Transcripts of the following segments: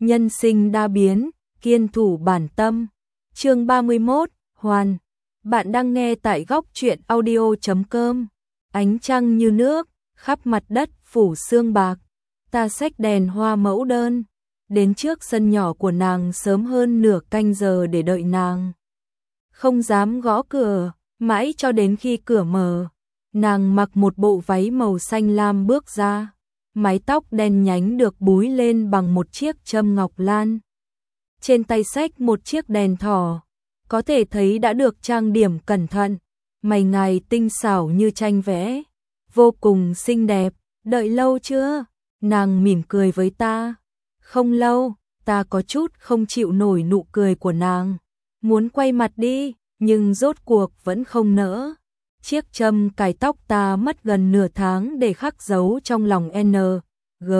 nhân sinh đa biến, kiên thủ bản tâm. Chương 31, Hoàn. Bạn đang nghe tại góc truyện audio.com. Ánh trăng như nước, khắp mặt đất phủ sương bạc. Ta xách đèn hoa mẫu đơn, đến trước sân nhỏ của nàng sớm hơn nửa canh giờ để đợi nàng. Không dám gõ cửa, mãi cho đến khi cửa mở, nàng mặc một bộ váy màu xanh lam bước ra, mái tóc đen nhánh được búi lên bằng một chiếc châm ngọc lan. Trên tay xách một chiếc đèn thỏ, có thể thấy đã được trang điểm cẩn thận, mày ngài tinh xảo như tranh vẽ, vô cùng xinh đẹp. Đợi lâu chưa? Nàng mỉm cười với ta. Không lâu. Ta có chút không chịu nổi nụ cười của nàng, muốn quay mặt đi, nhưng rốt cuộc vẫn không nỡ. Chiếc châm cài tóc ta mất gần nửa tháng để khắc dấu trong lòng N, G,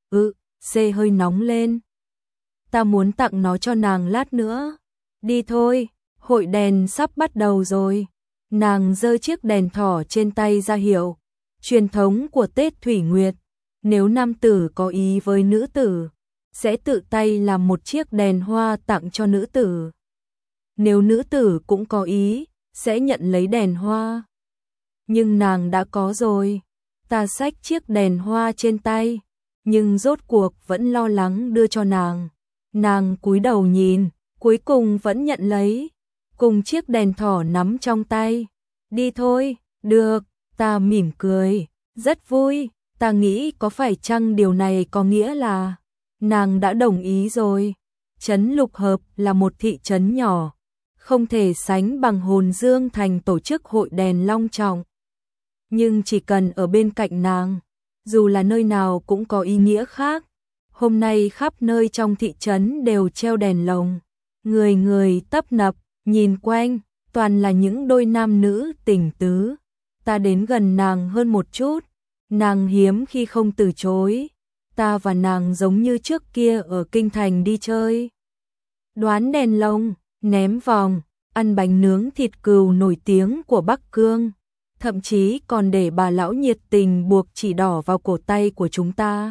C hơi nóng lên. Ta muốn tặng nó cho nàng lát nữa. Đi thôi, hội đèn sắp bắt đầu rồi. Nàng giơ chiếc đèn thỏ trên tay ra hiệu truyền thống của Tết Thủy Nguyệt. Nếu nam tử có ý với nữ tử, sẽ tự tay làm một chiếc đèn hoa tặng cho nữ tử. Nếu nữ tử cũng có ý, sẽ nhận lấy đèn hoa. Nhưng nàng đã có rồi. Ta xách chiếc đèn hoa trên tay, nhưng rốt cuộc vẫn lo lắng đưa cho nàng. Nàng cúi đầu nhìn, cuối cùng vẫn nhận lấy, cùng chiếc đèn thỏ nắm trong tay. Đi thôi. Được. Ta mỉm cười, rất vui. Ta nghĩ có phải chăng điều này có nghĩa là nàng đã đồng ý rồi. Trấn Lục Hợp là một thị trấn nhỏ, không thể sánh bằng Hồn Dương Thành tổ chức hội đèn long trọng. Nhưng chỉ cần ở bên cạnh nàng, dù là nơi nào cũng có ý nghĩa khác. Hôm nay khắp nơi trong thị trấn đều treo đèn lồng, người người tấp nập, nhìn quanh, toàn là những đôi nam nữ tình tứ. Ta đến gần nàng hơn một chút, nàng hiếm khi không từ chối. Ta và nàng giống như trước kia ở kinh thành đi chơi, đoán đèn lồng, ném vòng, ăn bánh nướng thịt cừu nổi tiếng của Bắc Cương, thậm chí còn để bà lão nhiệt tình buộc chỉ đỏ vào cổ tay của chúng ta.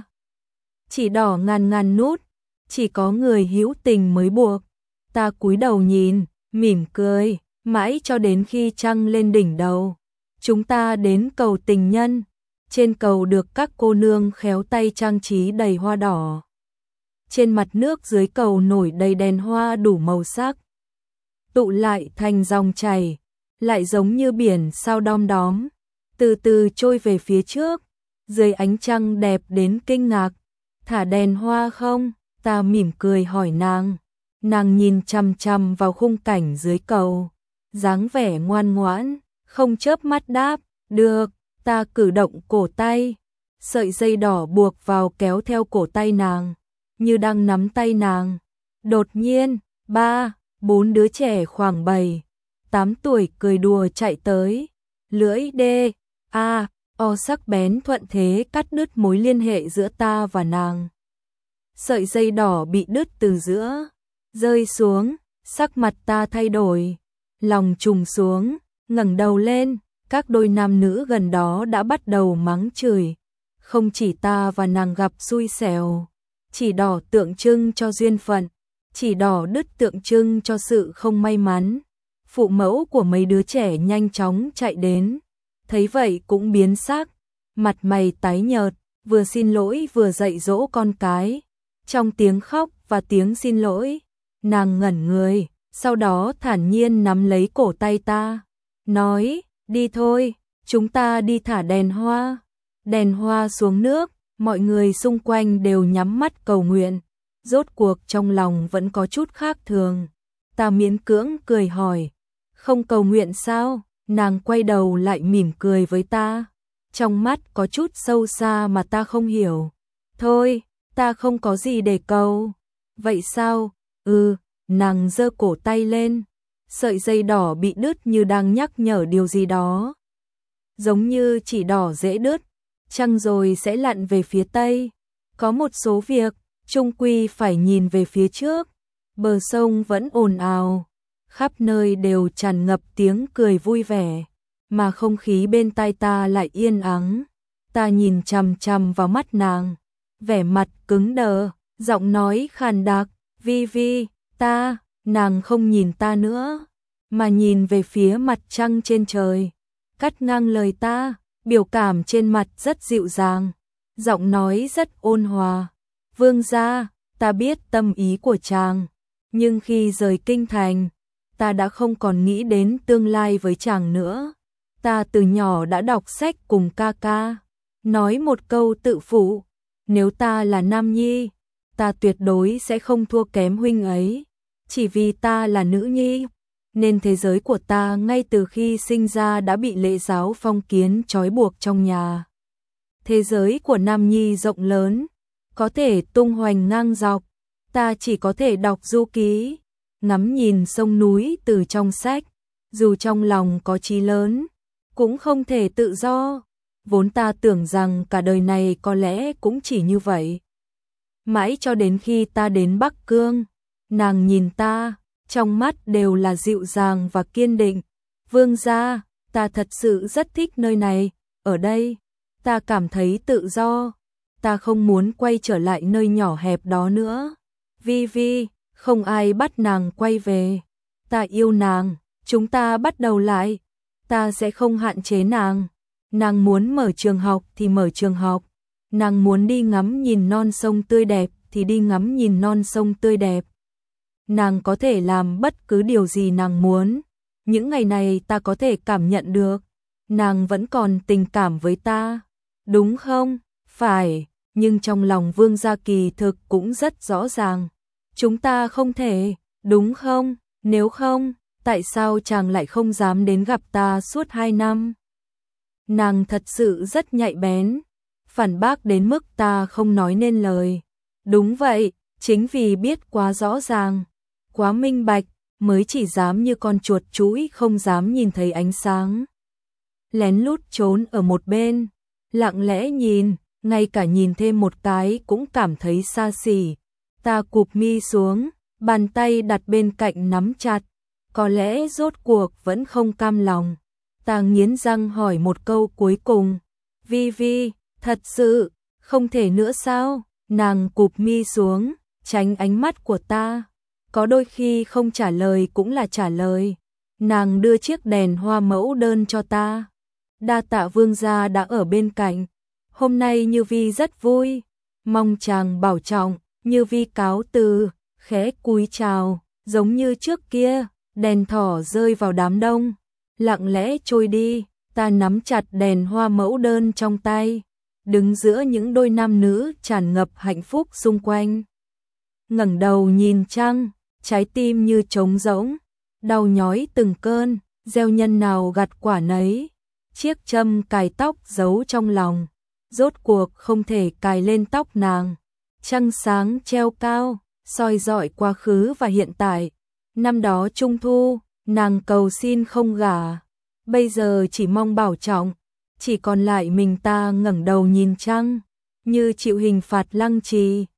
Chỉ đỏ ngàn nút, chỉ có người hữu tình mới buộc. Ta cúi đầu nhìn, mỉm cười, mãi cho đến khi trăng lên đỉnh đầu. Chúng ta đến cầu tình nhân. Trên cầu được các cô nương khéo tay trang trí đầy hoa đỏ. Trên mặt nước dưới cầu nổi đầy đèn hoa đủ màu sắc, tụ lại thành dòng chảy, lại giống như biển sao đom đóm, từ từ trôi về phía trước, dưới ánh trăng đẹp đến kinh ngạc. Thả đèn hoa không? Ta mỉm cười hỏi nàng. Nàng nhìn chằm chằm vào khung cảnh dưới cầu, dáng vẻ ngoan ngoãn, không chớp mắt đáp, được. Ta cử động cổ tay, sợi dây đỏ buộc vào kéo theo cổ tay nàng, như đang nắm tay nàng. Đột nhiên, 3-4 đứa trẻ khoảng 7-8 tuổi cười đùa chạy tới, lưỡi o sắc bén thuận thế cắt đứt mối liên hệ giữa ta và nàng. Sợi dây đỏ bị đứt từ giữa, rơi xuống, sắc mặt ta thay đổi, lòng trùng xuống, ngẩng đầu lên. Các đôi nam nữ gần đó đã bắt đầu mắng chửi. Không chỉ ta và nàng gặp xui xẻo, chỉ đỏ tượng trưng cho duyên phận, chỉ đỏ đứt tượng trưng cho sự không may mắn. Phụ mẫu của mấy đứa trẻ nhanh chóng chạy đến, thấy vậy cũng biến sắc, mặt mày tái nhợt, vừa xin lỗi vừa dạy dỗ con cái. Trong tiếng khóc và tiếng xin lỗi, nàng ngẩn người, sau đó thản nhiên nắm lấy cổ tay ta, nói: đi thôi, chúng ta đi thả đèn hoa. Đèn hoa xuống nước, mọi người xung quanh đều nhắm mắt cầu nguyện. Rốt cuộc trong lòng vẫn có chút khác thường. Ta miễn cưỡng cười hỏi, không cầu nguyện sao? Nàng quay đầu lại mỉm cười với ta, trong mắt có chút sâu xa mà ta không hiểu. Thôi, ta không có gì để cầu. Vậy sao? Nàng giơ cổ tay lên. Sợi dây đỏ bị đứt như đang nhắc nhở điều gì đó. Giống như chỉ đỏ dễ đứt, trăng rồi sẽ lặn về phía tây. Có một số việc, chung quy phải nhìn về phía trước. Bờ sông vẫn ồn ào, khắp nơi đều tràn ngập tiếng cười vui vẻ, mà không khí bên tai ta lại yên ắng. Ta nhìn chằm chằm vào mắt nàng, vẻ mặt cứng đờ, Giọng nói khàn đặc, Vi Vi, ta, nàng không nhìn ta nữa, mà nhìn về phía mặt trăng trên trời. Cắt ngang lời ta, biểu cảm trên mặt rất dịu dàng, giọng nói rất ôn hòa. Vương gia, ta biết tâm ý của chàng, nhưng khi rời kinh thành, ta đã không còn nghĩ đến tương lai với chàng nữa. Ta từ nhỏ đã đọc sách cùng ca ca, nói một câu tự phụ, nếu ta là nam nhi, ta tuyệt đối sẽ không thua kém huynh ấy. Chỉ vì ta là nữ nhi, nên thế giới của ta ngay từ khi sinh ra đã bị lễ giáo phong kiến trói buộc trong nhà. Thế giới của nam nhi rộng lớn, có thể tung hoành ngang dọc, ta chỉ có thể đọc du ký, ngắm nhìn sông núi từ trong sách, dù trong lòng có chí lớn, cũng không thể tự do. Vốn ta tưởng rằng cả đời này có lẽ cũng chỉ như vậy. Mãi cho đến khi ta đến Bắc Cương, nàng nhìn ta, trong mắt đều là dịu dàng và kiên định. Vương gia, ta thật sự rất thích nơi này, ở đây, ta cảm thấy tự do, ta không muốn quay trở lại nơi nhỏ hẹp đó nữa. Vi Vi, không ai bắt nàng quay về, ta yêu nàng, chúng ta bắt đầu lại, ta sẽ không hạn chế nàng. Nàng muốn mở trường học thì mở trường học, nàng muốn đi ngắm nhìn non sông tươi đẹp thì đi ngắm nhìn non sông tươi đẹp. Nàng có thể làm bất cứ điều gì nàng muốn. Những ngày này ta có thể cảm nhận được, nàng vẫn còn tình cảm với ta, đúng không? Phải, nhưng trong lòng Vương gia kỳ thực cũng rất rõ ràng. Chúng ta không thể, đúng không? Nếu không, tại sao chàng lại không dám đến gặp ta suốt 2 năm? Nàng thật sự rất nhạy bén, phản bác đến mức ta không nói nên lời. Đúng vậy, chính vì biết quá rõ ràng, quá minh bạch, mới chỉ dám như con chuột chũi không dám nhìn thấy ánh sáng. Lén lút trốn ở một bên, lặng lẽ nhìn, ngay cả nhìn thêm một cái cũng cảm thấy xa xỉ. Ta cụp mi xuống, bàn tay đặt bên cạnh nắm chặt, có lẽ rốt cuộc vẫn không cam lòng. Ta nghiến răng hỏi một câu cuối cùng, Vi Vi, thật sự, không thể nữa sao? Nàng cụp mi xuống, tránh ánh mắt của ta. Có đôi khi không trả lời cũng là trả lời. Nàng đưa chiếc đèn hoa mẫu đơn cho ta. Đa tạ vương gia đã ở bên cạnh. Hôm nay Như Vi rất vui, mong chàng bảo trọng. Như Vi cáo từ, khẽ cúi chào, giống như trước kia, đèn thỏ rơi vào đám đông, lặng lẽ trôi đi. Ta nắm chặt đèn hoa mẫu đơn trong tay, đứng giữa những đôi nam nữ tràn ngập hạnh phúc xung quanh. Ngẩng đầu nhìn trăng, trái tim như trống rỗng, đau nhói từng cơn, gieo nhân nào gặt quả nấy. Chiếc châm cài tóc giấu trong lòng, rốt cuộc không thể cài lên tóc nàng. Trăng sáng treo cao, soi rọi quá khứ và hiện tại. Năm đó Trung Thu, nàng cầu xin không gả, bây giờ chỉ mong bảo trọng. Chỉ còn lại mình ta ngẩng đầu nhìn trăng, như chịu hình phạt lăng trì.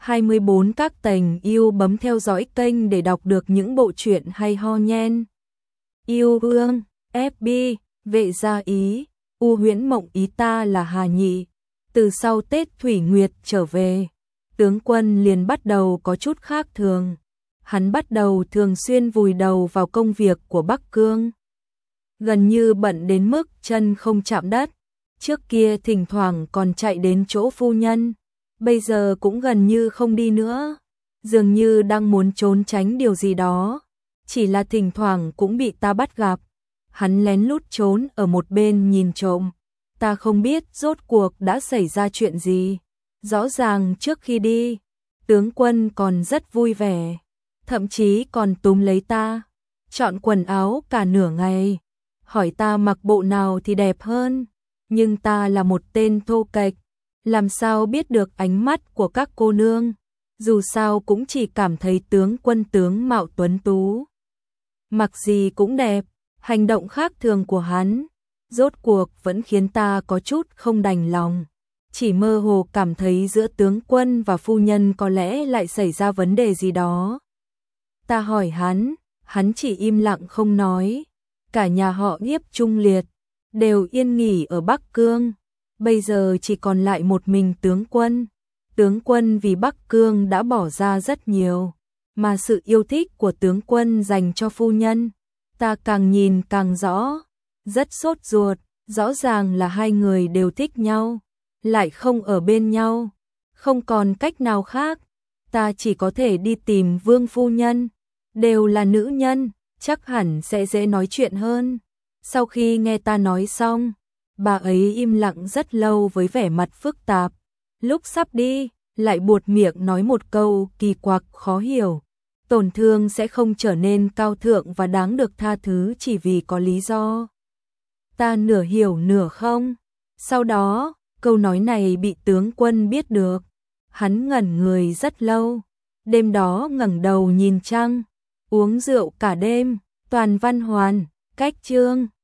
24 các tầng yêu bấm theo dõi kênh để đọc được những bộ truyện hay ho nhen. Yêu đương, FB, vệ gia ý, U Huyễn Mộng ý ta là Hà Nhị. Từ sau Tết Thủy Nguyệt trở về, tướng quân liền bắt đầu có chút khác thường. Hắn bắt đầu thường xuyên vùi đầu vào công việc của Bắc Cương, gần như bận đến mức chân không chạm đất. Trước kia thỉnh thoảng còn chạy đến chỗ phu nhân, bây giờ cũng gần như không đi nữa, dường như đang muốn trốn tránh điều gì đó, chỉ là thỉnh thoảng cũng bị ta bắt gặp. Hắn lén lút trốn ở một bên nhìn trộm, ta không biết rốt cuộc đã xảy ra chuyện gì. Rõ ràng trước khi đi, tướng quân còn rất vui vẻ, thậm chí còn túm lấy ta, chọn quần áo cả nửa ngày, hỏi ta mặc bộ nào thì đẹp hơn. Nhưng ta là một tên thô kệch, làm sao biết được ánh mắt của các cô nương, dù sao cũng chỉ cảm thấy tướng quân tướng mạo tuấn tú, mặc gì cũng đẹp. Hành động khác thường của hắn, rốt cuộc vẫn khiến ta có chút không đành lòng. Chỉ mơ hồ cảm thấy giữa tướng quân và phu nhân có lẽ lại xảy ra vấn đề gì đó. Ta hỏi hắn chỉ im lặng không nói. Cả nhà họ Nhiếp Trung Liệt đều yên nghỉ ở Bắc Cương, bây giờ chỉ còn lại một mình tướng quân. tướng quân vì Bắc Cương đã bỏ ra rất nhiều, mà sự yêu thích của tướng quân dành cho phu nhân, ta càng nhìn càng rõ, rất sốt ruột, rõ ràng là hai người đều thích nhau, lại không ở bên nhau, không còn cách nào khác, ta chỉ có thể đi tìm Vương phu nhân, đều là nữ nhân, chắc hẳn sẽ dễ nói chuyện hơn. Sau khi nghe ta nói xong, bà ấy im lặng rất lâu với vẻ mặt phức tạp, lúc sắp đi, lại buột miệng nói một câu kỳ quặc khó hiểu. Tổn thương sẽ không trở nên cao thượng và đáng được tha thứ chỉ vì có lý do. Ta nửa hiểu nửa không. Sau đó, câu nói này bị tướng quân biết được. Hắn ngẩn người rất lâu. Đêm đó ngẩng đầu nhìn trăng, uống rượu cả đêm, toàn văn hoàn, cách chương.